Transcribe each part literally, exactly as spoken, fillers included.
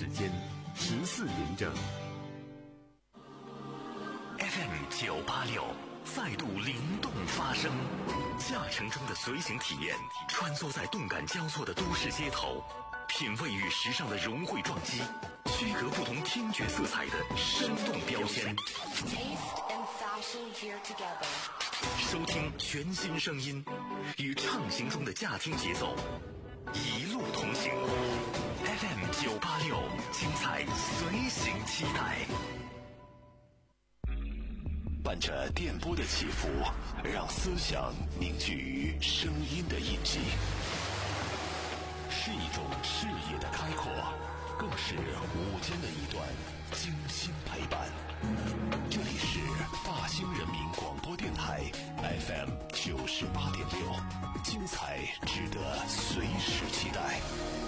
时间十四点整。 F M 九八六再度灵动发声，驾乘中的随行体验，穿梭在动感交错的都市街头，品味与时尚的融汇撞击，区隔不同听觉色彩的生动标签。收听全新声音，与畅行中的驾听节奏，一路同行。F M 九八六，精彩随行期待。 伴着电波的起伏，让思想凝聚于声音的印记，是一种视野的开阔，更是午间的一段精心陪伴。这里是大兴人民广播电台 F M 九十八点六，精彩值得随时期待。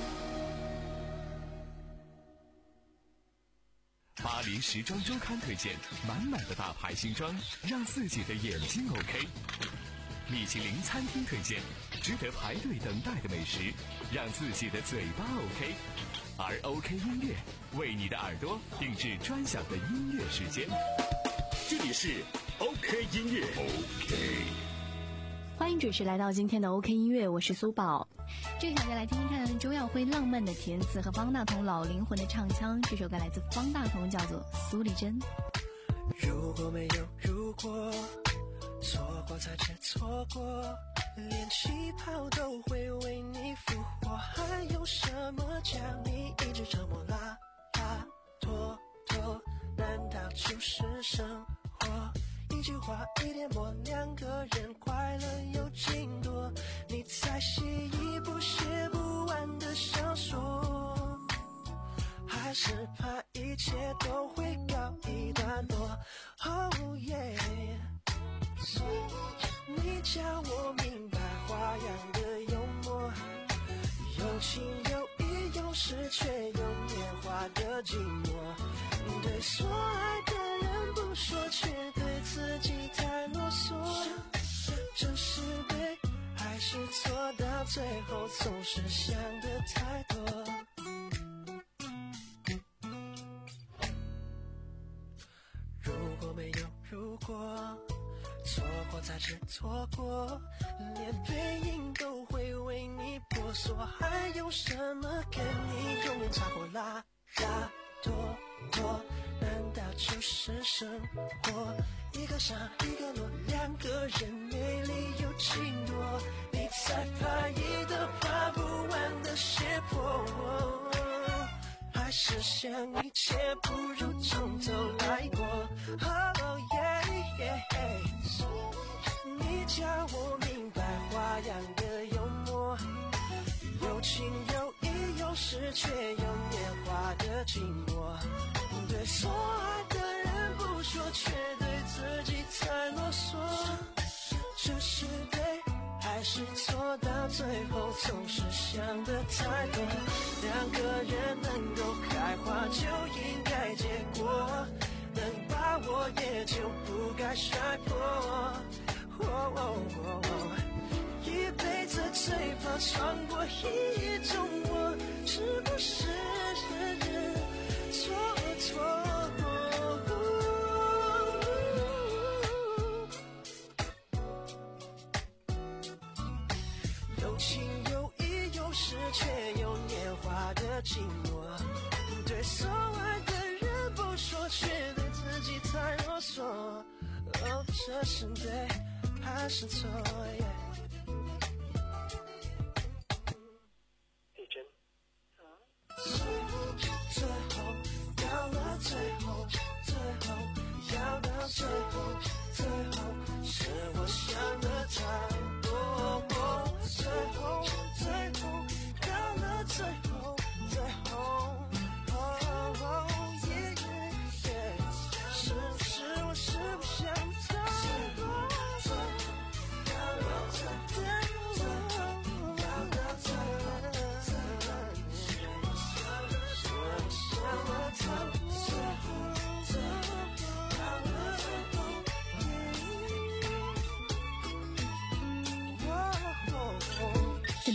巴黎时装周刊推荐满满的大牌新装，让自己的眼睛 OK。米其林餐厅推荐值得排队等待的美食，让自己的嘴巴 OK。而 OK 音乐为你的耳朵定制专享的音乐时间，这里是 OK 音乐 OK。 欢迎准时来到今天的 OK 音乐，我是苏宝。 这个小节来听听看周耀辉浪漫的填词和方大同老灵魂的唱腔，这首歌来自方大同，叫做苏丽珍。 如果没有如果，错过才知错过，连气泡都会为你复活，还有什么将你一直折磨拉拉拖拖？难道就是生活？一句话一点墨，两个人快乐有尽多，你在写一部写不完的小说，还是怕一切都会告一段落。 Oh yeah， 你叫我明白花样的幽默，有情有义，有时却有年华的寂寞，对所爱的人不说，却对自己太啰嗦，这是对还是错？到最后总是想的太多。如果没有如果，错过才知错过，连背影都会为你婆娑，还有什么跟你永远擦过拉拉拖拖？难道就是生活？一个上一个落，两个人美丽又情多，你才怕一的爬不完的斜坡，还是想一切不如从头来过。 Oh yeah yeah， 你叫我明白花样的幽默，有情有义，有时却有年华的寂寞，对所爱的人不说，却对自己太啰嗦，这是对还是错？到最后总是想的太多，两个人能够开花就应该结果，能把握也就不该摔破。哦哦哦哦，一辈子最怕闯过一种我，是不是错错？有情有义，有时却有年华的寂寞，对所爱的人不说，却对自己太啰嗦。哦，这是对还是错？一针，最后到了最后，最后要到最后，最后是我想的太多。最后，最后到了最后，最后。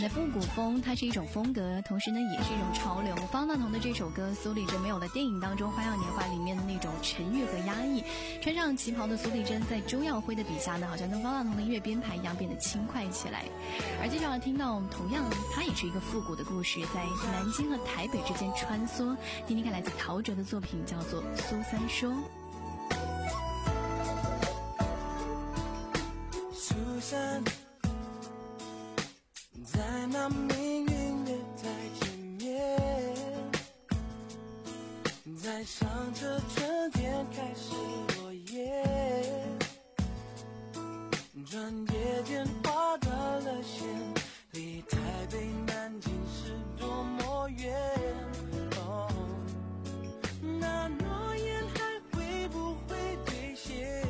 的复古风，它是一种风格，同时呢也是一种潮流。方大同的这首歌《苏丽珍》没有了电影当中《花样年华》里面的那种沉郁和压抑，穿上旗袍的苏丽珍在周耀辉的笔下呢，好像跟方大同的音乐编排一样变得轻快起来。而接下来听到同样它也是一个复古的故事，在南京和台北之间穿梭，听听看来自陶喆的作品叫做《苏三说》。 苏三在那命运的台前面，在上着春天开始落叶，转眼间划断了线，离台北南京是多么远。哦，那诺言还会不会兑现？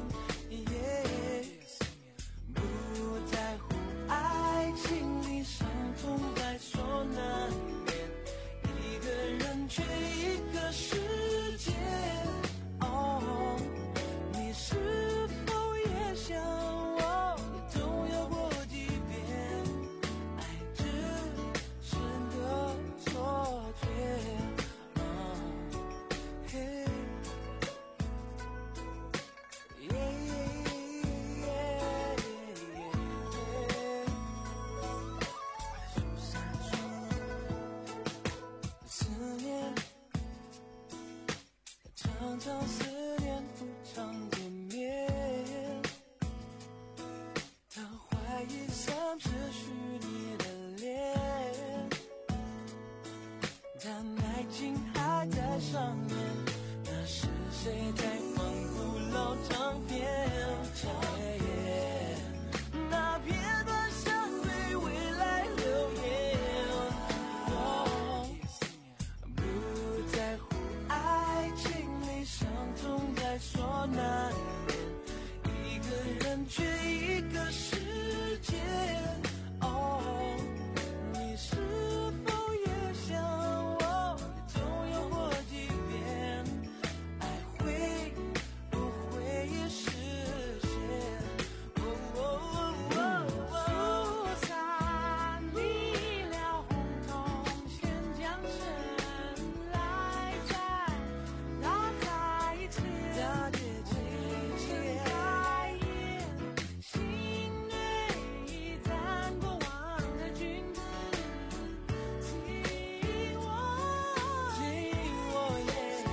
不在乎爱情里伤痛在所难免，一个人却一个世界。哦，你是否也像我，也总有过几遍，爱只是个错觉。哦，嘿，耶耶耶。思念，常常思念不常见面，他怀疑像是虚拟的脸，但爱情还在上演，那是谁在放古老唱片？那片段像对未来留言。哦，不在乎爱情里伤痛在所难免，一个人却一个世界。哦，你是否也像我，也总有过几遍，爱会不会也实现？哦哦哦哦，苏三，你了红铜线将身来在大台前，大姐姐开眼，心内已zan过往的君子，听我，听我耶。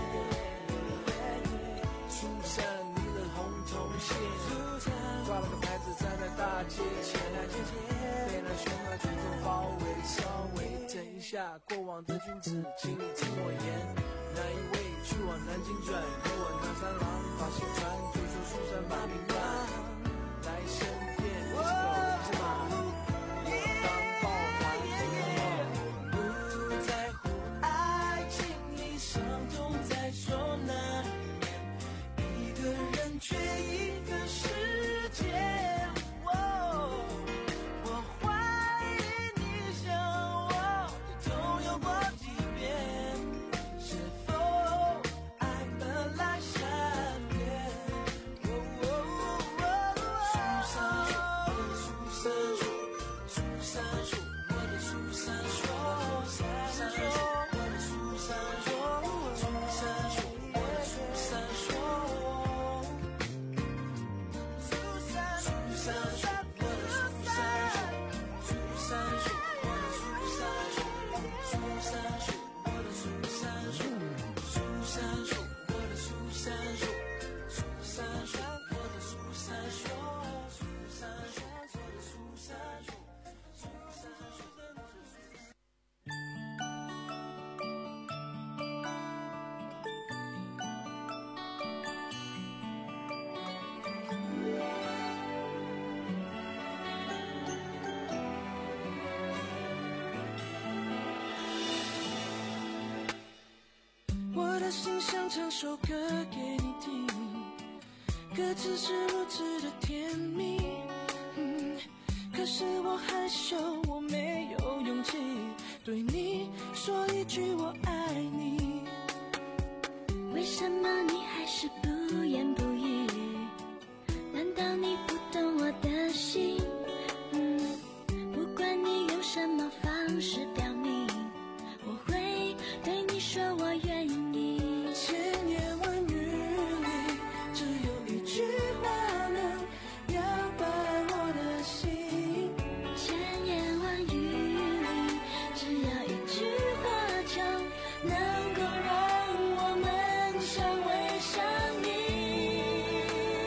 苏珊，你的红铜线，挂了个牌子站在大街前，被那喧闹群众包围，稍微等一下，过往的君子，请你听我言。那一位去往南京转，有我南三郎把心传，就说苏珊把命断，来生变一只马，我当报还。不在乎爱情里伤痛在所难免，一个人却一个世界。哦，我怀疑你像我，也总有过几遍，是否爱本来善变？哦哦哦哦，苏珊说，苏珊说，我的苏珊说，苏珊说，我的苏珊说，苏珊说，我的苏珊说。苏珊，苏珊说，我的苏珊说，苏珊说，我的苏珊说，苏珊说，我的苏珊说，苏珊说，我的苏珊说，苏珊说，我的苏珊说，苏珊说，我的苏珊说，苏珊说。我的心想唱首歌给你听，歌词是如此的甜蜜，嗯，可是我害羞，我没有勇气对你说一句我爱你。 为什么你还是不言不语？难道你不懂我的心？嗯，不管你有什能够让我们相偎相依。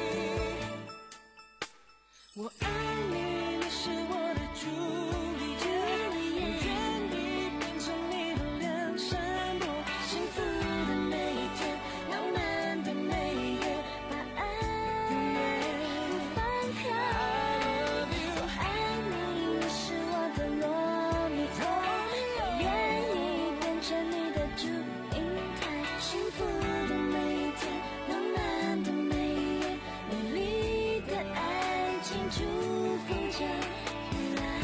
我爱你，你是我的朱丽叶，我愿意变成你的梁山伯，幸福的每一天，浪漫的每一夜，把爱永远不放开。我爱你，你是我的罗密欧，我愿意变成你的祝英台，幸福的每一天，浪漫的每一夜，美丽的爱情祝福着未来。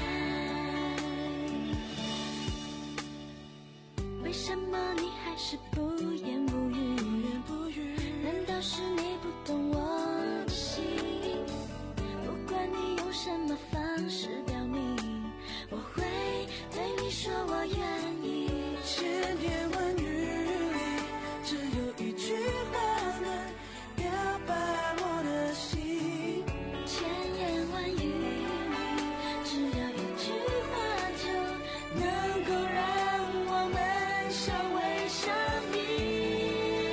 为什么你还是不言不语？难道是你不懂我的心？不管你用什么方式表明，我会对你说我愿意。千言万语里，只有一句话能表白我的心。千言万语里，只有一句话就能够让我们相偎相依。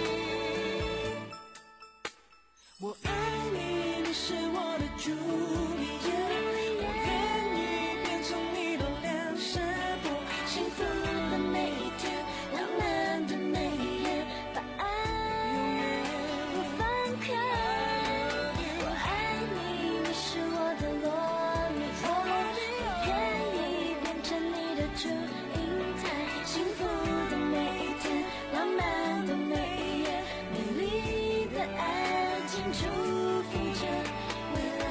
我爱你，你是我的朱丽叶，我愿意变成你的梁山伯，幸福的每一天，浪漫的每一夜，把爱永远不放开。我爱你，你是我的罗密欧，我愿意变成你的祝英台，幸福的每一天，浪漫的每一夜，美丽的爱情祝福着未来。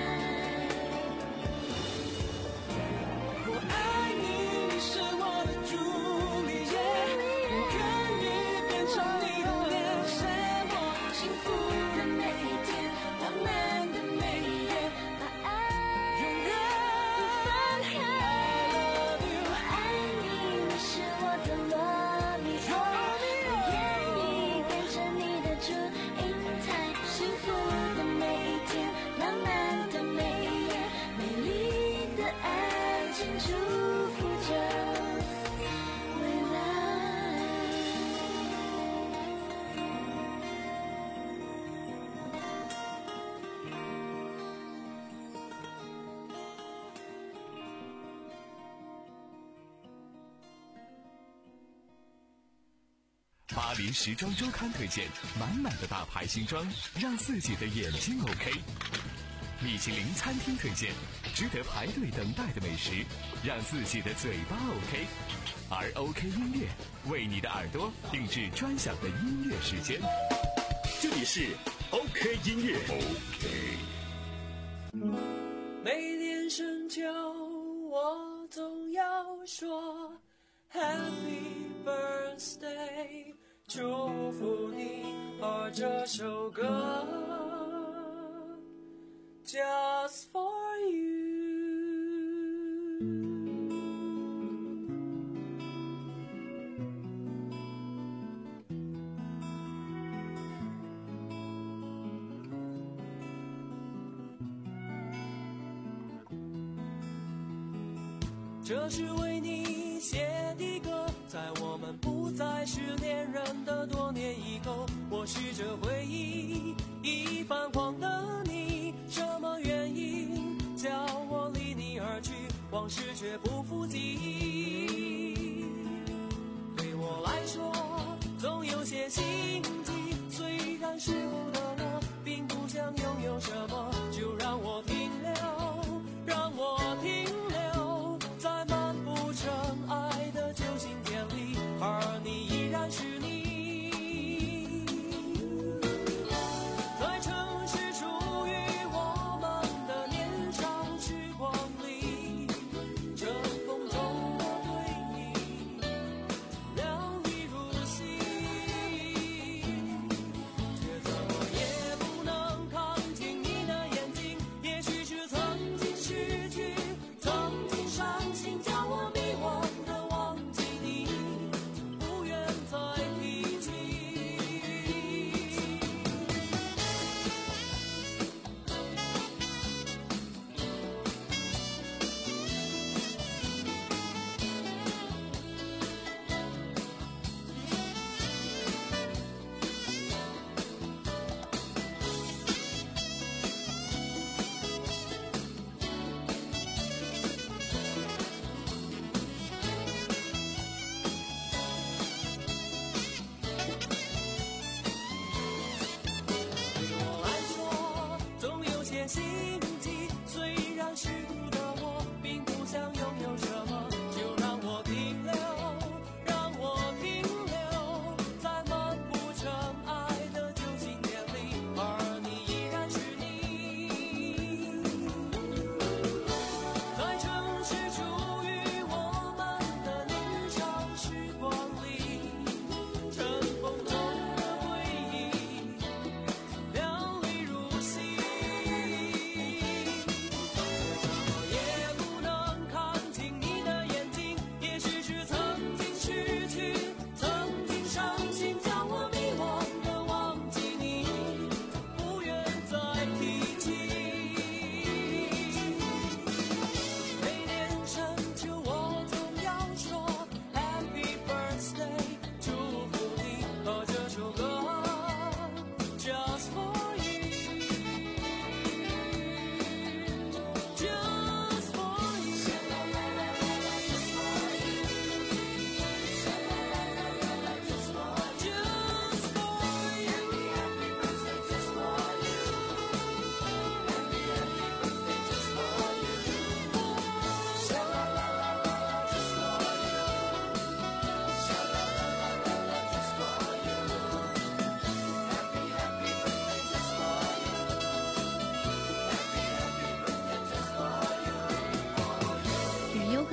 我爱你，你是我的朱丽叶，我愿意变成你的梁山伯，幸福的每一天，浪漫的每一夜，把爱永远不放开。我爱你，你是我的罗密欧，我愿意变成你的祝英台，幸福的每一天，浪漫的每一夜，美丽的爱情祝福着未来。 巴黎时装周刊推荐满满的大牌新装，让自己的眼睛 OK。米其林餐厅推荐值得排队等待的美食，让自己的嘴巴 OK。而 OK 音乐为你的耳朵定制专享的音乐时间。 这里是 OK 音乐。 每年深秋，我总要说 Happy Birthday， 祝福你。而这首歌 Just for you。这是为你写的歌，在我们不再是恋人的多年以后，我试着回忆已泛黄的你，什么原因叫我离你而去，往事却不复记忆。对我来说总有些心悸，虽然是苦的我并不想拥有什么，就让我停留，让我停留在漫不尘埃的旧信片里，而你依然是你。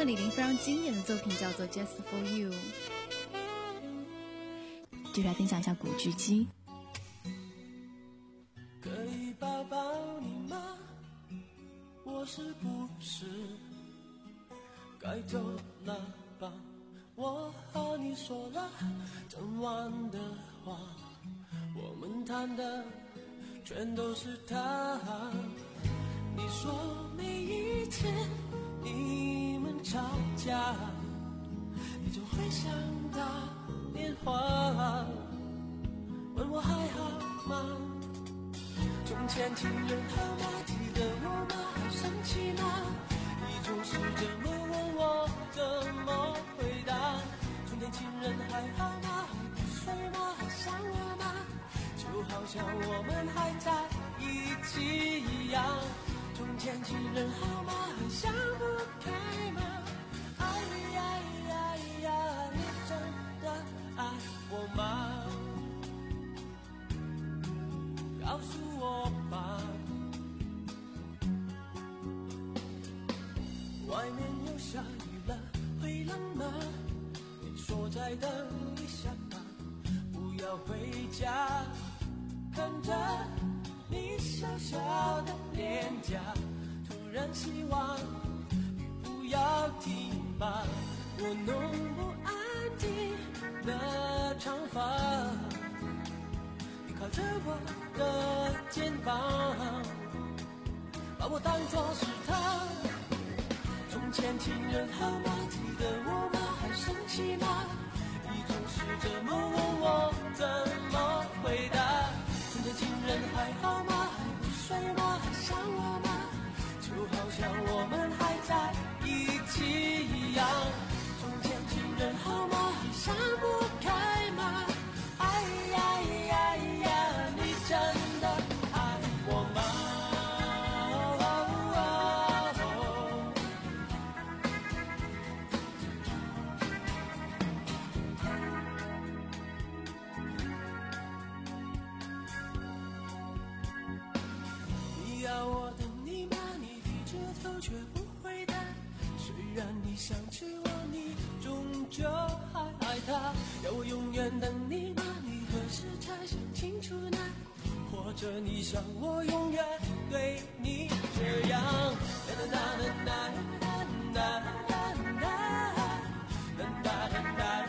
李玲非常经典的作品叫做 Just for You。 接下来分享一下古巨基。 可以抱抱你吗？我是不是该走了吧？我和你说了整晚的话，我们谈的全都是他。你说每一次你们吵架，你就会想打电话问我还好吗？从前情人好吗？记得我吗？生气吗？你总是这么问我，怎么回答？从前情人还好吗？还不睡吗？还想我吗？就好像我们还在一起一样。从前情人好吗？还想不开吗？哎呀呀呀，你真的爱我吗？告诉我吧。外面又下雨了，会冷吗？你说再等一下吧，不要回家。看着你小小的脸颊，突然希望雨不要停吧。我弄不安定的长发，你靠着我的肩膀，把我当作是他。从前情人好吗？记得我吗？还生气吗？你总是这么问我，怎么回答？从前情人还好吗？还不睡吗？还想我吗？就好像我们还在一起一样。从前情人好吗？还想不开吗？哎呀呀呀，你真的爱我吗？你要我等你吗？你低着头却不回答。虽然你想起我，你终究还爱他。要我永远等你吗？你何时才想清楚呢？或者你想我永远对你这样？哒哒哒哒哒哒哒哒哒哒哒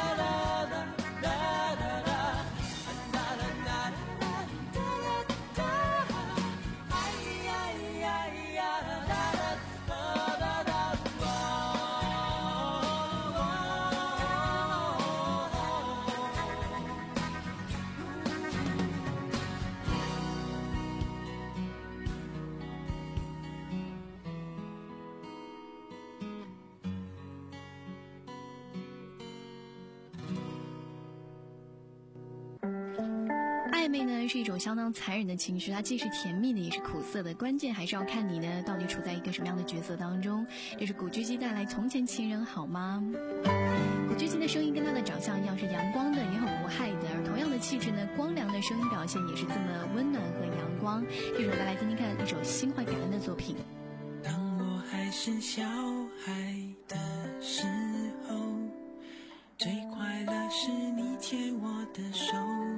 暧昧呢是一种相当残忍的情绪，它既是甜蜜的也是苦涩的，关键还是要看你呢到底处在一个什么样的角色当中。这是古巨基带来《从前情人好吗》。古巨基的声音跟他的长相一样是阳光的，也很无害的，而同样的气质呢，光良的声音表现也是这么温暖和阳光。这首歌来听听看，一首心怀感恩的作品。 当我还是小孩的时候，最快乐是你牵我的手，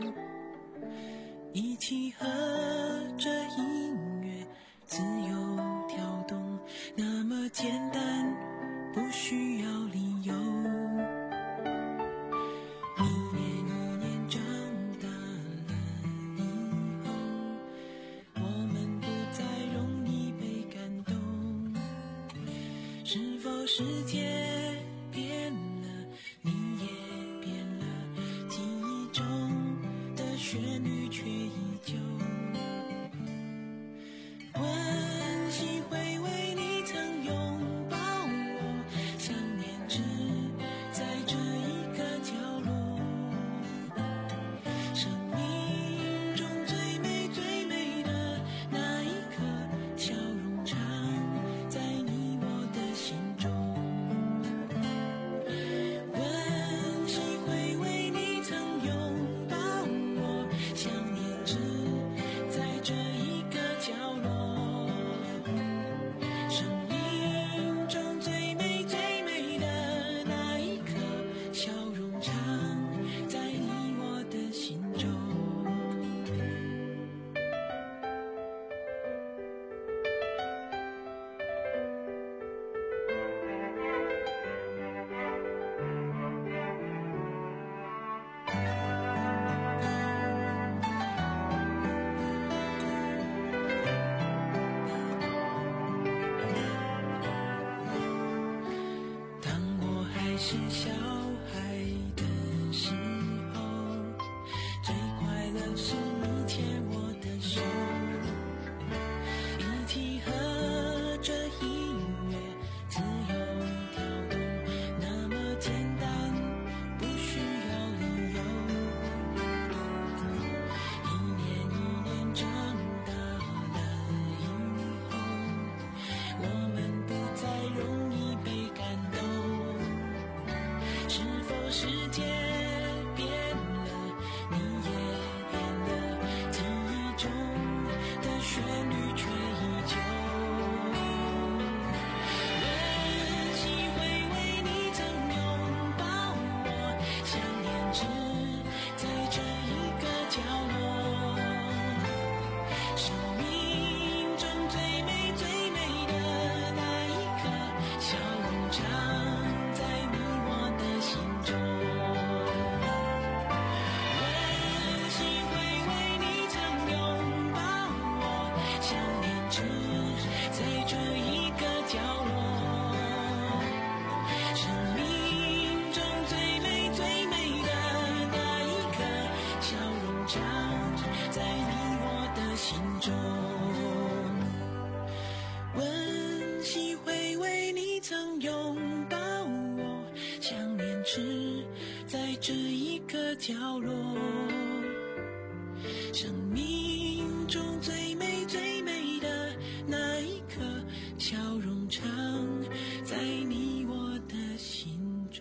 一起和着音乐自由跳动，那么简单，不需要理由。一年一年长大了以后，我们不再容易被感动。是否世界变了，你也变了，记忆中的旋律却依旧。温习回味你曾拥抱我，想念只在这一个角落。生命中最美最美的那一刻，笑容常在你我的心中。 是小孩的时候，最快乐是你牵我的手，一起和着音乐自由跳动，那么简单，不需要理由。一年一年长大了以后，我们不再容易被感动。是否世界变了，你也变了，记忆中的旋律却依旧。温习会为你曾拥抱我，想念只在这一个角落。生命中最美最美的那一刻，笑容常在你我的心中。温习会为你曾拥抱我，想念只在这一个角落。生命中最美最美的那一刻，笑容常在你我的心中。温习会为你曾拥抱我，想念只在这一个角落。生命中最美最美的那一刻，笑容常在你我的心中。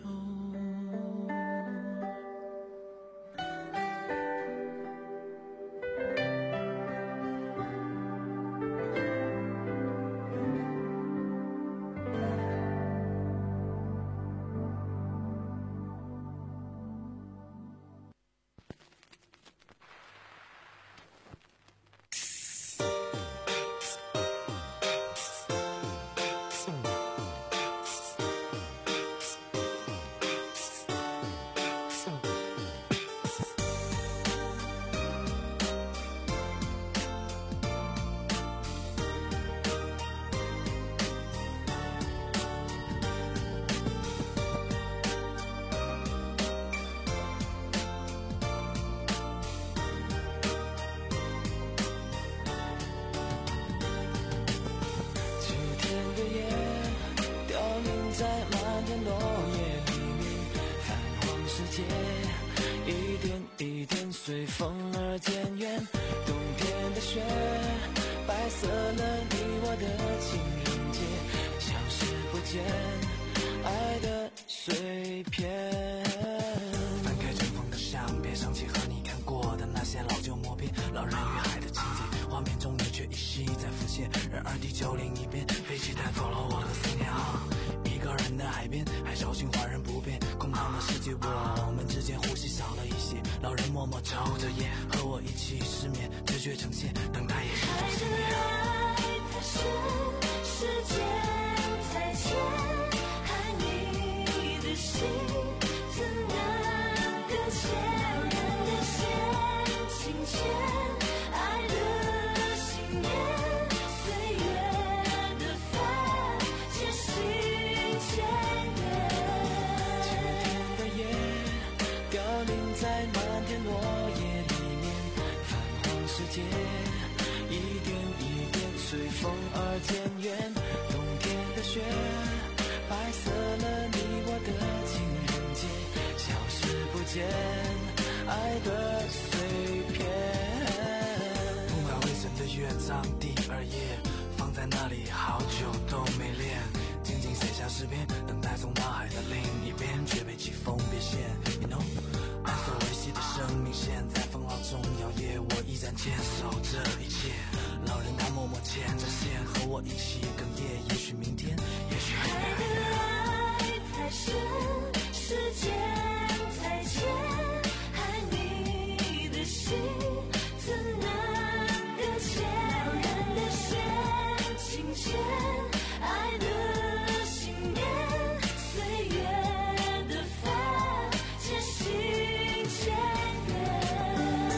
秋天的叶凋零在漫天落叶里面，泛黄世界一点一点随风而渐远。冬天的雪白色了你我的情人节，消失不见爱的碎片。翻开尘封的相片，想起和你看过的那些老旧默片，老人与海的情节，画面中你却依稀在浮现。然而地球另一边，飞机带走了我的思念啊！一个人的海边，海潮循环人不变，空荡的世界，我们之间呼吸少了一些。老人默默抽着烟，和我一起失眠，直觉呈现，等待也是种幸运。 爱太深，时间太浅，爱你的心怎能搁浅？人的线轻牵，爱的信念，岁月的帆，渐行渐远。 秋天的叶凋零在漫天落叶里面，泛黄世界一点一点随风而渐远。冬天的雪白色了你我的情人节，消失不见爱的碎片。铺满灰尘的乐章第二页，放在那里好久都没练，静静写下诗篇，等待从大海的另一边，却被季风别现。You know， 爱所维系的生命线在风浪中摇曳，我依然坚守这一切。老人他默默牵着线，和我一起哽咽。也许明天，也许很远很远。 爱太深，时间太浅，爱你的心怎能搁浅？人的线轻牵，爱的信念，岁月的帆，渐行渐远。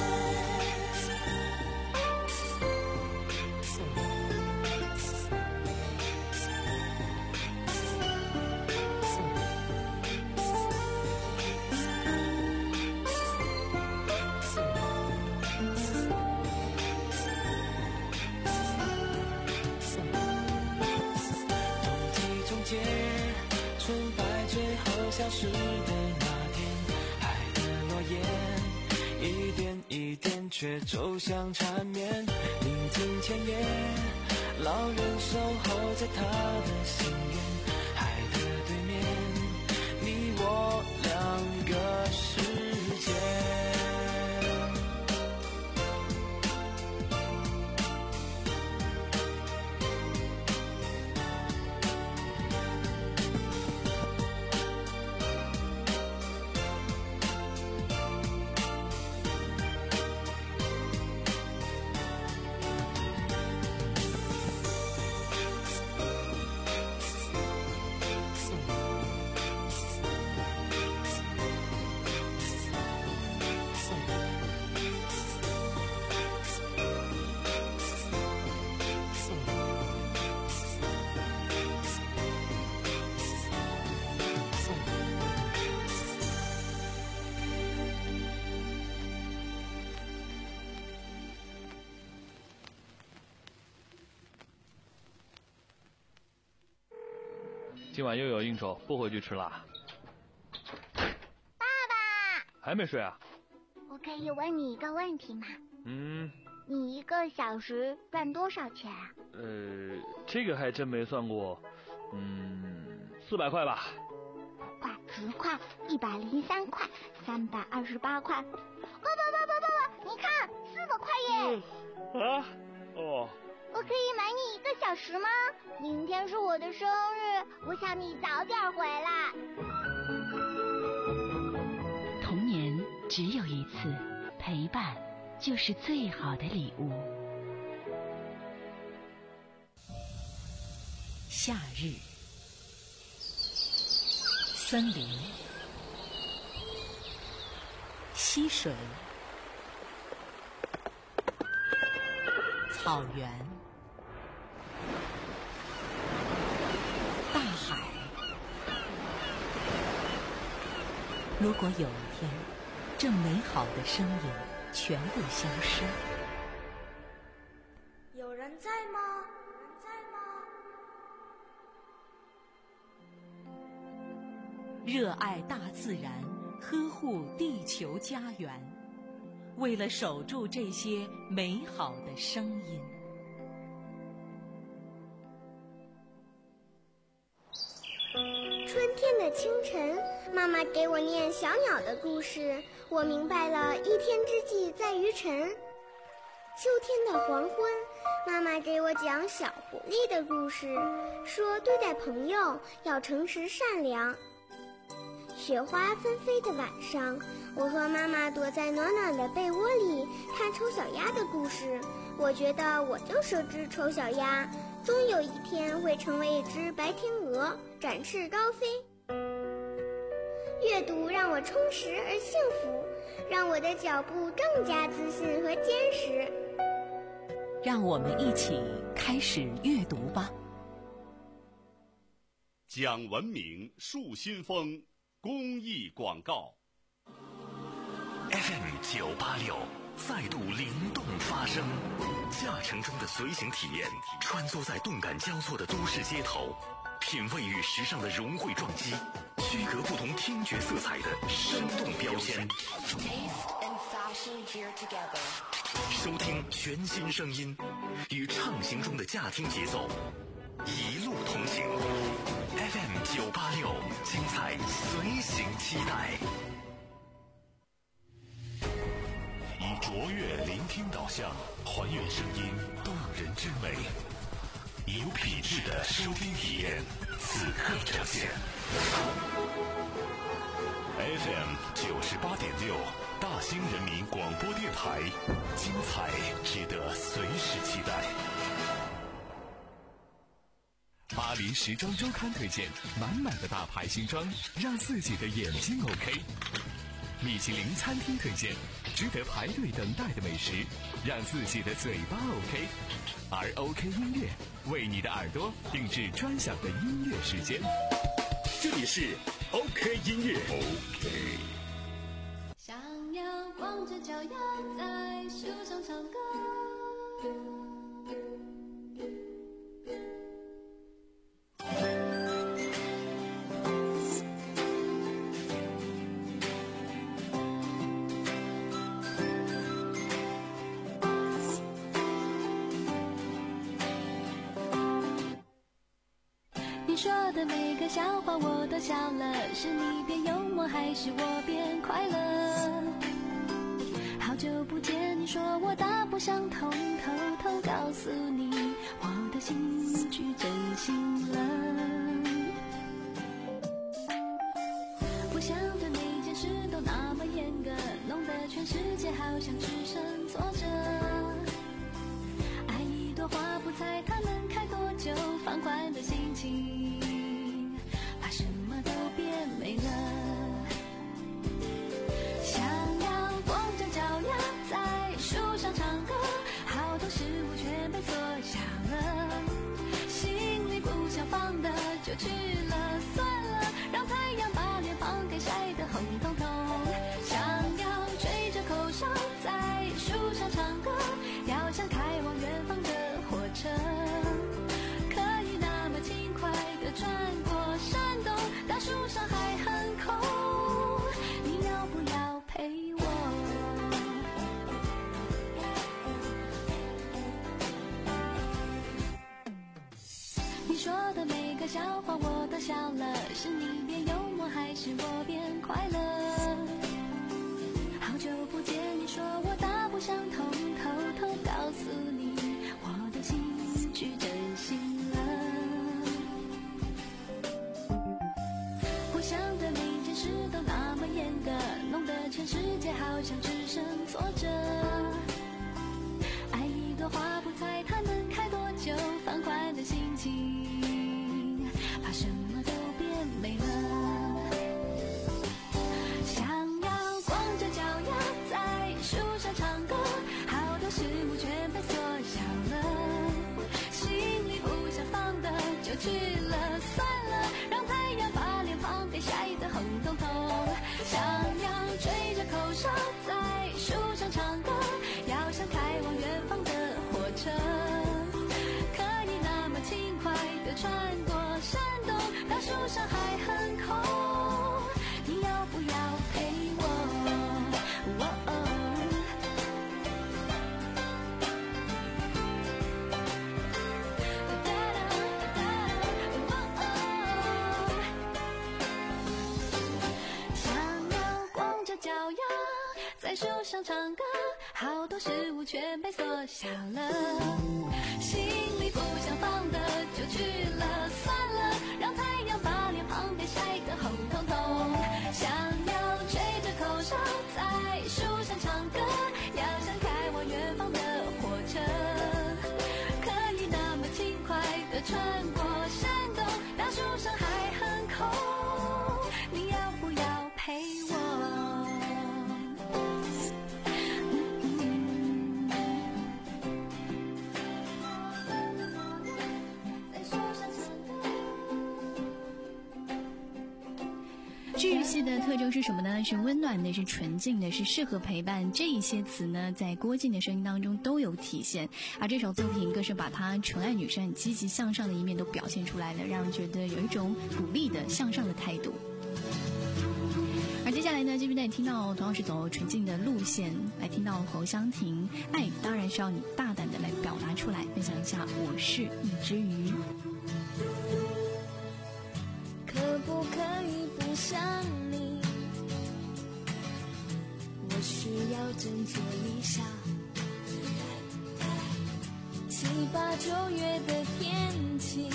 消失的那天，爱的诺言一点一点却走向缠绵。聆听田野，老人守候在他的心愿，海的对面，你我两个世界。 今晚又有应酬，不回去吃啦。 爸爸， 还没睡啊？ 我可以问你一个问题吗？ 嗯。 你一个小时赚多少钱啊？ 呃，这个还真没算过。嗯，四百块吧。 块、十块、一百零三块、三百二十八块。爸爸爸爸爸爸，你看，四百块耶！ 嗯、啊？哦。 我可以买你一个小时吗？明天是我的生日，我想你早点回来。 童年只有一次，陪伴就是最好的礼物。夏日，森林，溪水，草原，大海。如果有一天，这美好的声音全部消失， 有人在吗？有人在吗？ 热爱大自然，呵护地球家园，为了守住这些美好的声音。 春天的清晨，妈妈给我念小鸟的故事，我明白了一天之计在于晨。秋天的黄昏，妈妈给我讲小狐狸的故事，说对待朋友要诚实善良。雪花纷飞的晚上，我和妈妈躲在暖暖的被窝里看丑小鸭的故事，我觉得我就是只丑小鸭，终有一天会成为一只白天鹅，展翅高飞。阅读让我充实而幸福，让我的脚步更加自信和坚实。 让我们一起开始阅读吧。 讲文明树新风公益广告。 F M 九八六再度灵动发声，驾乘中的随行体验，穿梭在动感交错的都市街头，品味与时尚的融汇撞击，区隔不同听觉色彩的生动标签。收听全新声音，与畅行中的驾听节奏，一路同行。F M 九八六，精彩随行期待。 以卓越聆听导向，还原声音动人之美，以有品质的收听体验，此刻呈现。F M 九十八点六，大兴人民广播电台，精彩值得随时期待。 巴黎时装周刊推荐，满满的大牌新装，让自己的眼睛 OK。米其林餐厅推荐，值得排队等待的美食，让自己的嘴巴 OK。而 OK 音乐为你的耳朵定制专享的音乐时间。 这里是 OK 音乐 OK。 小鸟光着脚丫在树上唱歌， 的每个笑话我都笑了，是你变幽默还是我变快乐？好久不见，你说我大不相同，偷偷告诉你，我的心去真心了。不想对每件事都那么严格，弄得全世界好像只剩挫折。爱一朵花不猜它能开多久，放宽的心情，怕什么都变没了。想要光着脚丫在树上唱歌，好多事物全被缩小了，心里不想放的就去了，算了，让太阳把脸庞给晒得红彤彤。想要吹着口哨在树上唱歌，要像开往远方的火车，可以那么轻快地穿过山洞，大树上还很空，你要不要陪我？你说的每个笑话我都笑了，是你变幽默还是我变快乐？好久不见，你说我大不相同，偷偷告诉你，我的心去真心了。不想的每件事都那么严格，弄得全世界好像只剩挫折。爱一朵花不猜它能开多久，放宽的心情，怕什么都变没了。想要光着脚丫在树上唱歌，好多事物全被缩小了，心里不想放的就去了，算了，让太阳把脸庞给晒得红彤彤。想要吹着口哨在树上唱歌，要像开往远方的火车，可以那么轻快地穿过山洞，大树上还很空，你要不要陪我？哦哦脚丫在树上唱歌，好多事物全被缩小了，心里不想放的就去了，算了，让太阳把脸庞给晒得红彤彤。想要吹着口哨在树上唱歌，要像开往远方的火车，可以那么轻快地穿过山洞，大树上还很空，你要不要陪我？ 治愈系的特征是什么呢？是温暖的，是纯净的，是适合陪伴。这一些词呢，在郭靖的声音当中都有体现。而这首作品更是把她纯爱女生积极向上的一面都表现出来了，让人觉得有一种鼓励的向上的态度。而接下来呢，继续带你听到同样是走纯净的路线，来听到侯湘婷，爱当然需要你大胆的来表达出来，分享一下我是一只鱼。 可不可以不想你？我需要振作一下。七八九月的天气，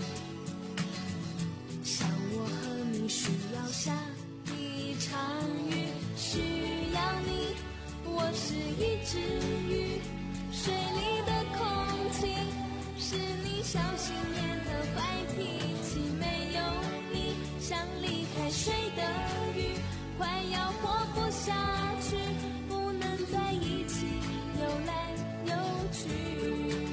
像我和你需要下一场雨，需要你。我是一只鱼，水里的空气是你小心眼和坏脾气，没有你像离开水的鱼，快要活不下去，不能在一起游来游去。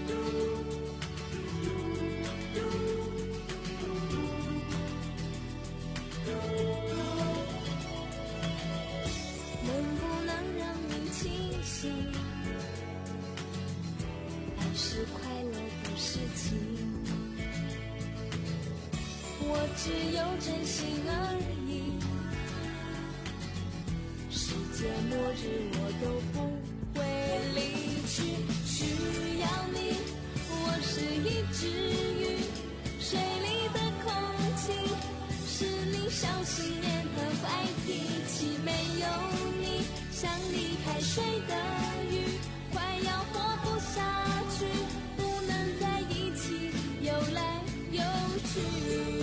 能不能让你清醒？爱是快乐的事情，我只有真心而已。世界末日我都不会离去，需要你。我是一只鱼，水里的空开水的鱼，快要活不下去，不能在一起游来游去。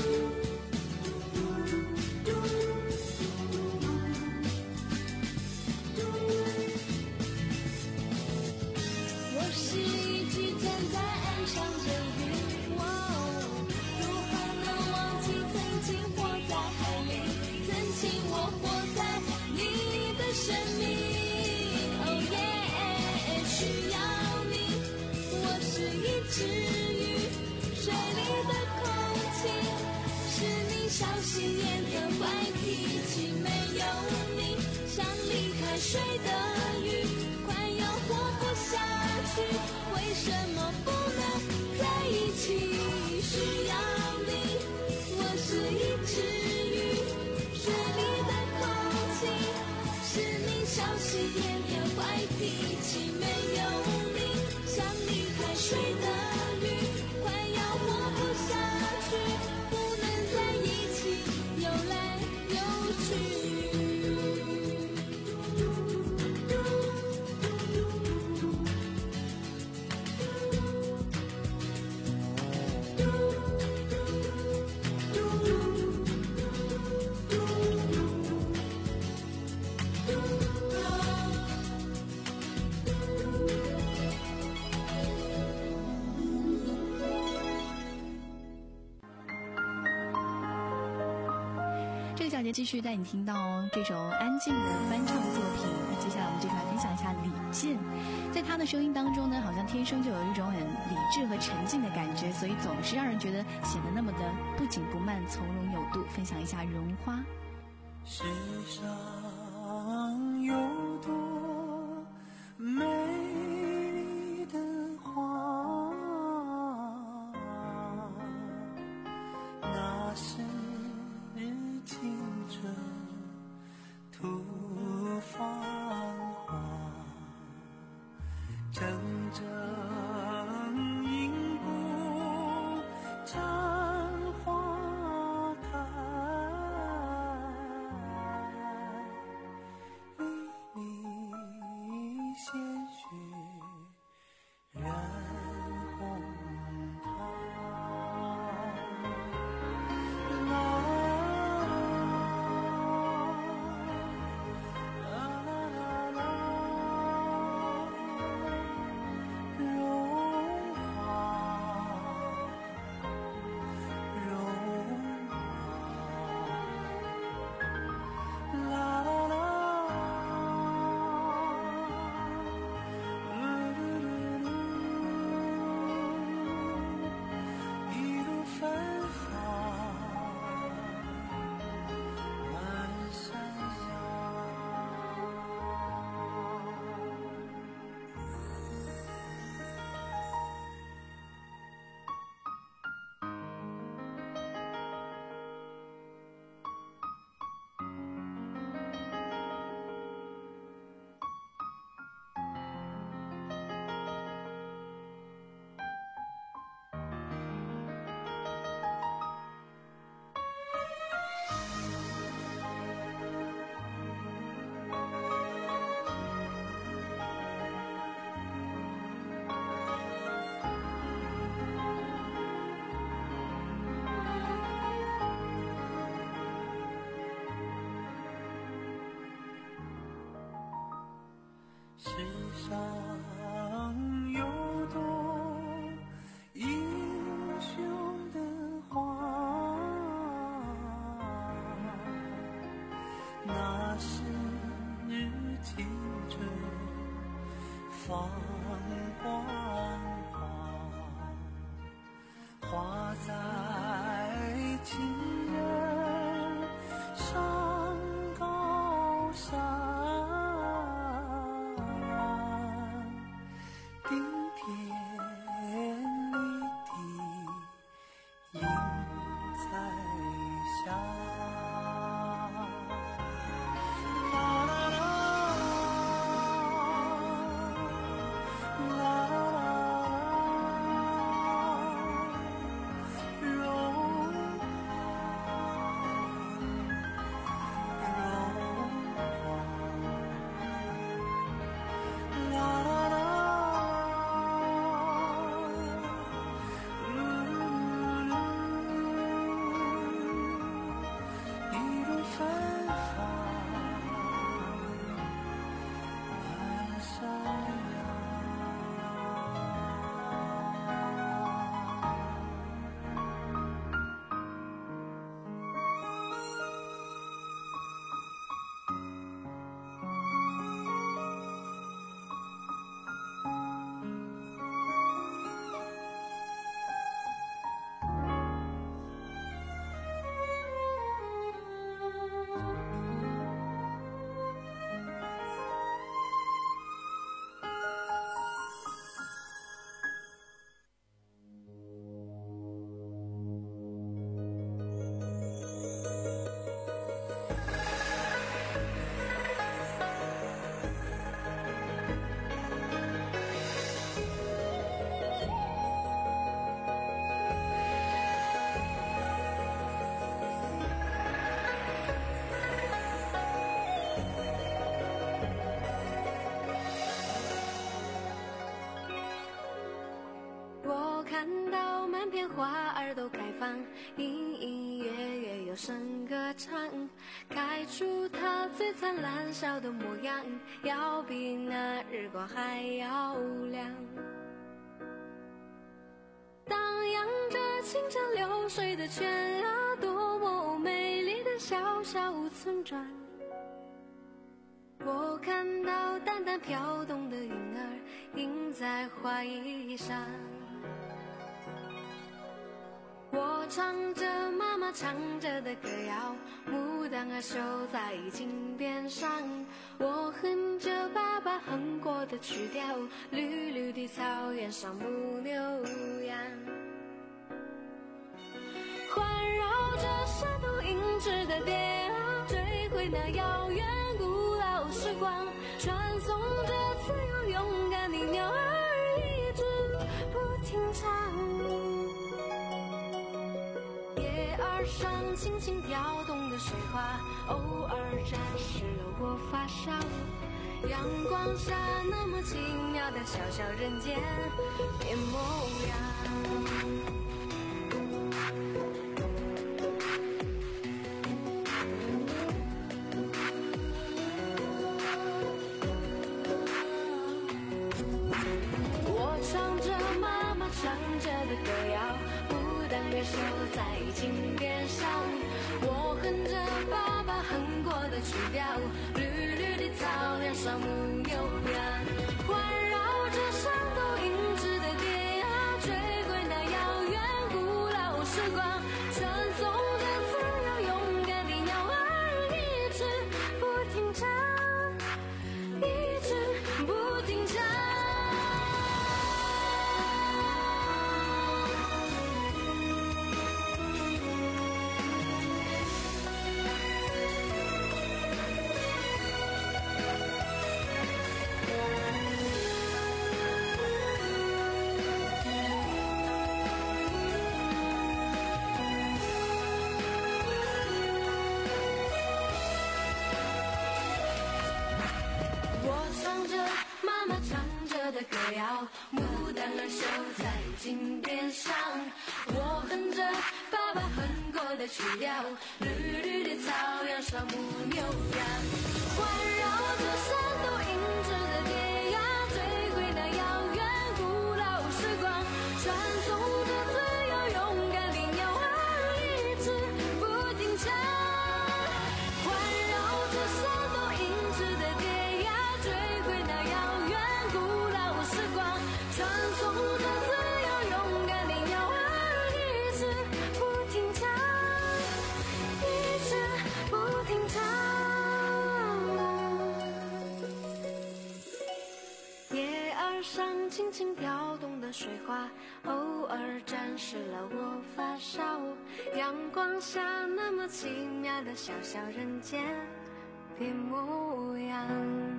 我是一只站在岸上的鱼，如何能忘记曾经活在海里，曾经我活在你的生命。Oh yeah， 需要你，我是一只鱼，水里的空气是你小心眼的坏脾气，没有你像离开水的鱼，快要活不下去，为什么不能在一起？需要你，我是一只鱼，水里的空气是你小心眼的坏脾气，没有你像离开水的鱼，快要活不下去，不能在一起游来游去。 这个小节继续带你听到这首安静的翻唱作品。那接下来我们就来分享一下李健，在他的声音当中呢，好像天生就有一种很理智和沉静的感觉，所以总是让人觉得显得那么的不紧不慢、从容有度。分享一下《绒花》。 世上有多美丽的花，那是青春吐芳华，阵阵银波沾花开，粒粒鲜血染红毯。世上有多英雄的花，那是青春放光华，花在情人上高山，顶天立地映彩霞。啦啦啦，啦啦啦。 片片花儿都开放，隐隐约约有声歌唱，开出它最灿烂笑的模样，要比那日光还要亮。荡漾着清澈流水的泉啊，多么美丽的小小村庄。我看到淡淡飘动的云儿映在花衣上，我唱着妈妈唱着的歌谣，牡丹儿绣在襟边上，我哼着爸爸哼过的曲调，绿绿的草原上牧牛羊，环绕着山头银枝的蝶啊，追回那遥远古老时光，传颂着自由勇敢的鸟儿一直不停唱，叶儿上轻轻跳动的水花，偶尔沾湿了我发梢，阳光下那么奇妙的小小人间变模样。唱着的歌谣，牡丹月绣在襟边上，我哼着爸爸哼过的曲调，绿绿的草原上牧牛羊，环绕着山头银枝的蝶啊，追回那遥远古老时光，传颂着自由勇敢的鸟儿一直不停唱，一直不停唱。的歌谣，牡丹儿绣在襟边上，我哼着爸爸哼过的曲调，绿绿的草原上牧牛羊，环绕着山头银枝的蝶呀，追回那遥远古老时光，传颂着自由勇敢的鸟儿一直不停唱，环绕着山头银枝的蝶呀，追回那遥远古老时光，传颂着自由勇敢的鸟儿一直不停唱，一直不停唱。叶儿上轻轻跳动的水花，偶尔沾湿了我发梢，阳光下那么奇妙的小小人间变模样。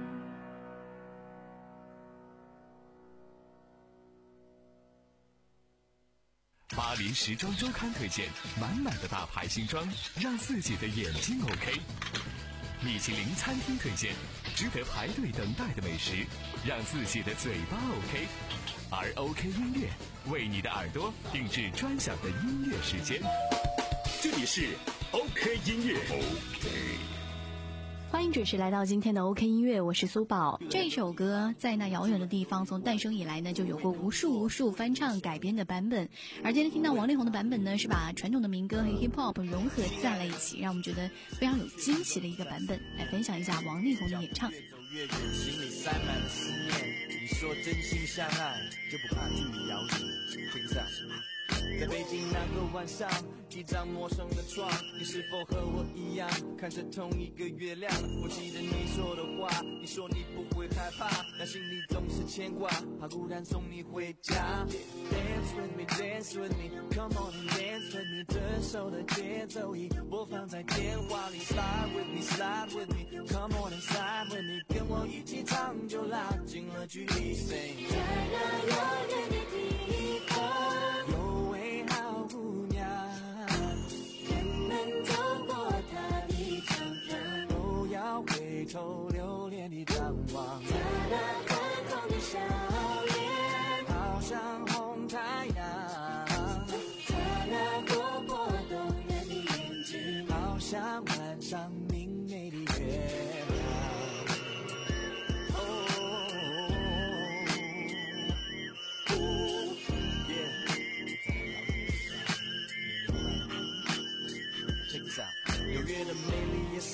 巴黎时装周刊推荐满满的大牌新装，让自己的眼睛 OK。米其林餐厅推荐值得排队等待的美食，让自己的嘴巴 OK。而 OK 音乐为你的耳朵定制专享的音乐时间。 这里是 OK 音乐。OK。 欢迎准时来到今天的 OK 音乐，我是苏宝。 这首歌在那遥远的地方，从诞生以来呢，就有过无数无数翻唱改编的版本。而今天听到王力宏的版本呢，是把传统的民歌和 hip hop 融合在了一起，让我们觉得非常有惊喜的一个版本。来分享一下王力宏的演唱。 越远，心里塞满了思念。你说真心相爱，就不怕距离遥远。听上。在北京那个晚上，一张陌生的床，你是否和我一样看着同一个月亮？我记得你说的话，你说你不会害怕，但心里总是牵挂，怕孤单送你回家。Dance with me, dance with me, come on and dance with me， 这首的节奏仪播放在电话里。Slide with me, slide with me, come on and slide with me， 跟我一起唱就拉近了距离。Say， 在那遥远的地方，有位好姑娘，人们走过她的长廊，都要回头留恋地张望。她那宽广的笑脸，好像红太阳。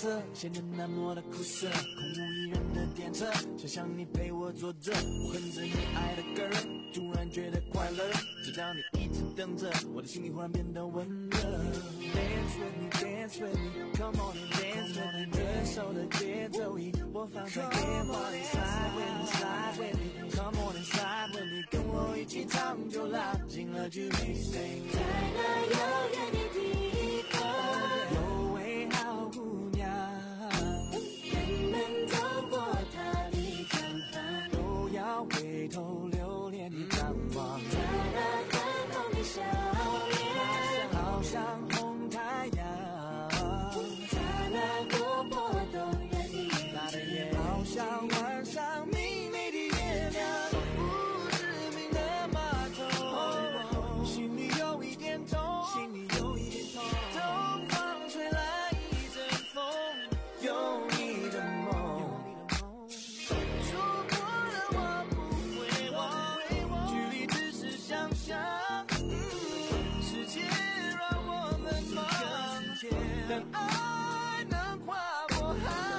色，显得那么的苦涩，空无一人的电车，想象你陪我坐着，我哼着你爱的歌，突然觉得快乐，直到你一直等着，我的心里忽然变得温热。Dance with me, dance with me, come on and dance with me， 热手的节奏仪播放在电话里 ，Slide with me, slide with me, come on and slide with me， 跟我一起唱就拉近了距离。在那遥远的地方， 有位好姑娘， 人们走过她的长发， 都要回头留恋你张望。 她那宽厚的笑脸， 好像红太阳。 她那活泼动人的眼睛， 好像晚上明媚的月亮。不知名的码头，心里有一点痛，心里有一点痛。东方吹来一阵风，有你的梦。说过了我不会忘，距离只是想象。世界让我们忙，但爱能跨过海。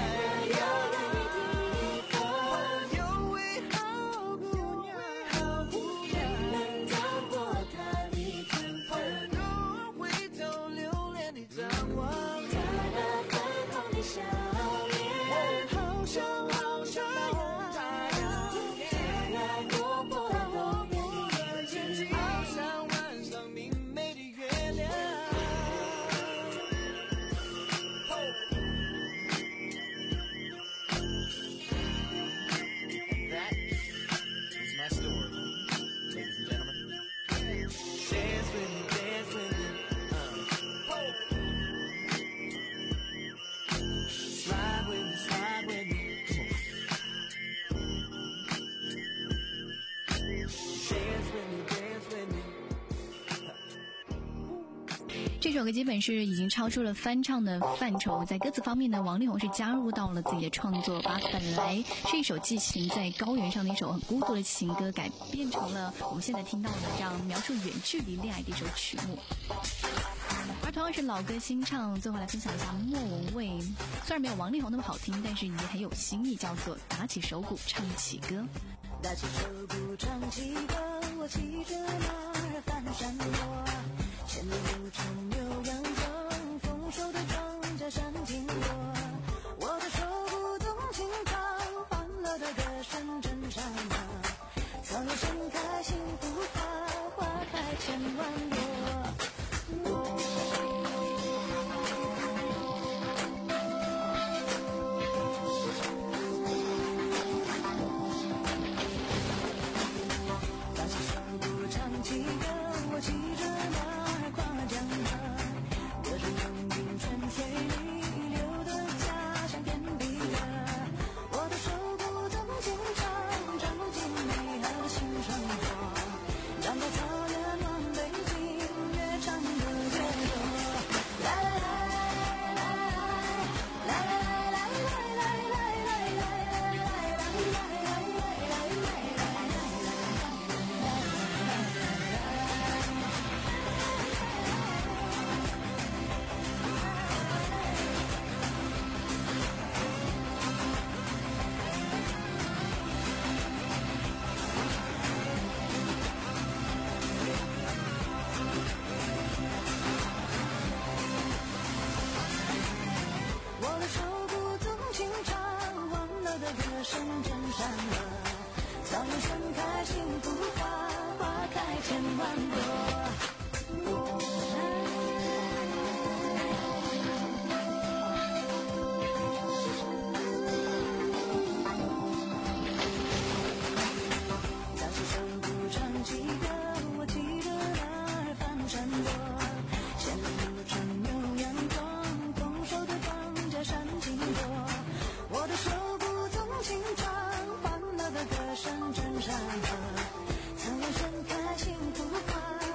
这首歌基本是已经超出了翻唱的范畴，在歌词方面呢，王力宏是加入到了自己的创作，把本来是一首寄情在高原上的一首很孤独的情歌，改变成了我们现在听到的这样描述远距离恋爱的一首曲目。而同样是老歌新唱，最后来分享一下莫文蔚，虽然没有王力宏那么好听，但是也很有新意，叫做打起手鼓唱起歌。 打起手鼓唱起歌，我骑着马儿翻山坡，千里路程牛羊壮，丰收的庄稼山经过，我的手鼓动情唱，欢乐的歌声震山河，草原盛开幸福花，花开千万朵。 山河，草原盛开幸福花。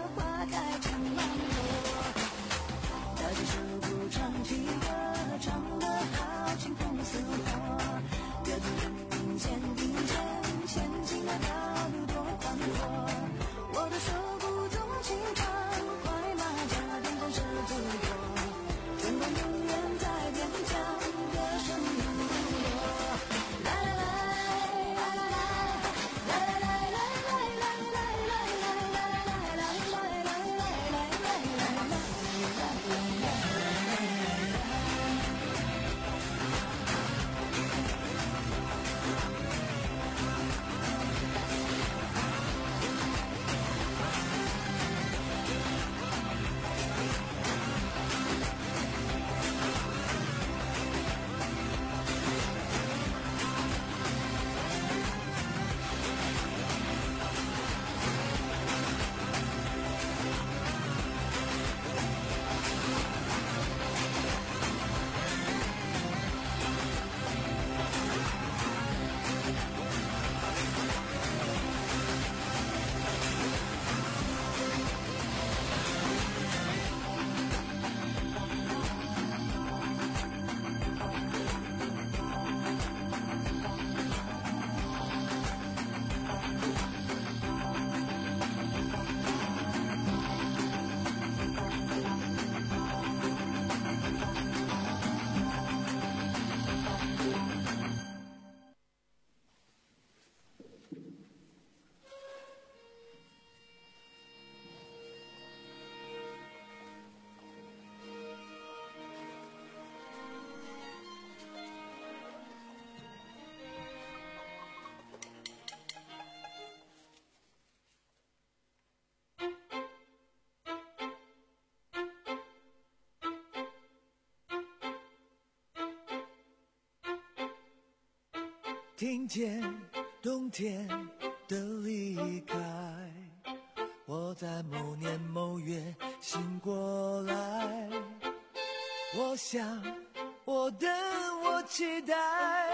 听见冬天的离开，我在某年某月醒过来，我想我等我期待，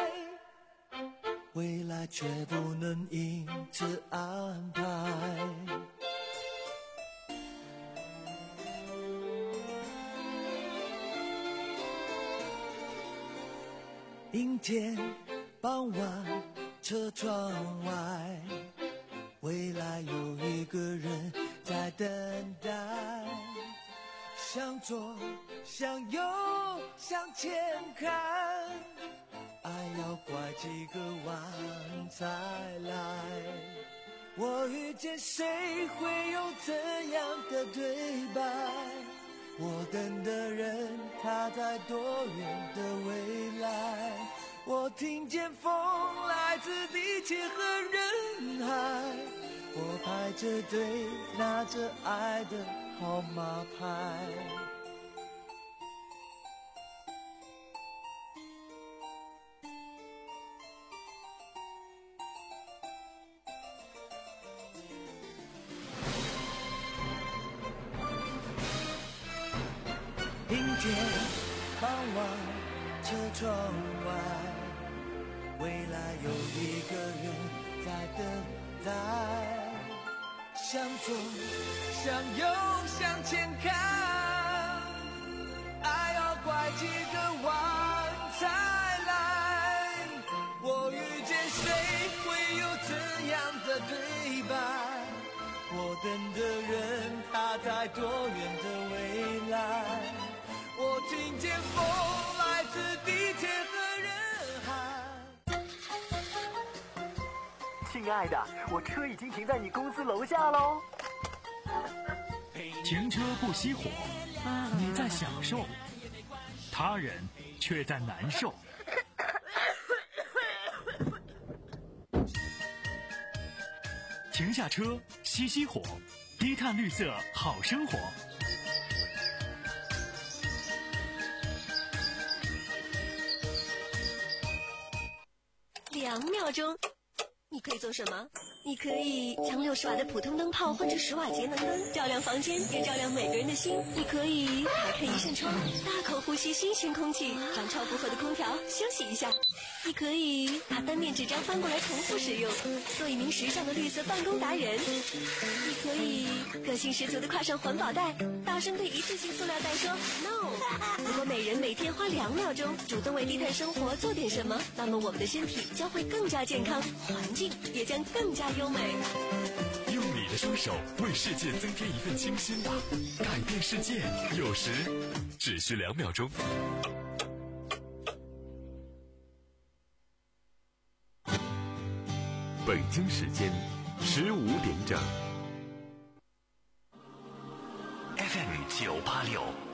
未来却不能因此安排。阴天傍晚车窗外，未来有一个人在等待，向左向右向前看，爱要拐几个弯才来。我遇见谁会有怎样的对白，我等的人他在多远的未来，我听见风来自地铁和人海，我排着队拿着爱的号码牌。阴天傍晚车窗外，未来有一个人在等待，向左向右向前看，爱要拐几个弯才来，我遇见谁会有怎样的对白，我等的人他在多远的未来，我听见风来自地铁和人海。 亲爱的，我车已经停在你公司楼下喽。 停车不熄火，你在享受，他人却在难受。停下车，熄熄火，低碳绿色好生活。 两秒钟，你可以做什么？你可以将六十瓦的普通灯泡换成十瓦节能灯，照亮房间，也照亮每个人的心。你可以打开一扇窗，大口呼吸新鲜空气，让超负荷的空调休息一下。你可以把单面纸张翻过来重复使用，做一名时尚的绿色办公达人。你可以个性十足的挎上环保袋，大声对一次性塑料袋说 no。 如果每人每天花两秒钟主动为低碳生活做点什么，那么我们的身体将会更加健康，环境也将更加优美。 用你的双手为世界增添一份清新吧，改变世界有时只需两秒钟。北京时间十五点整。 F M 九八六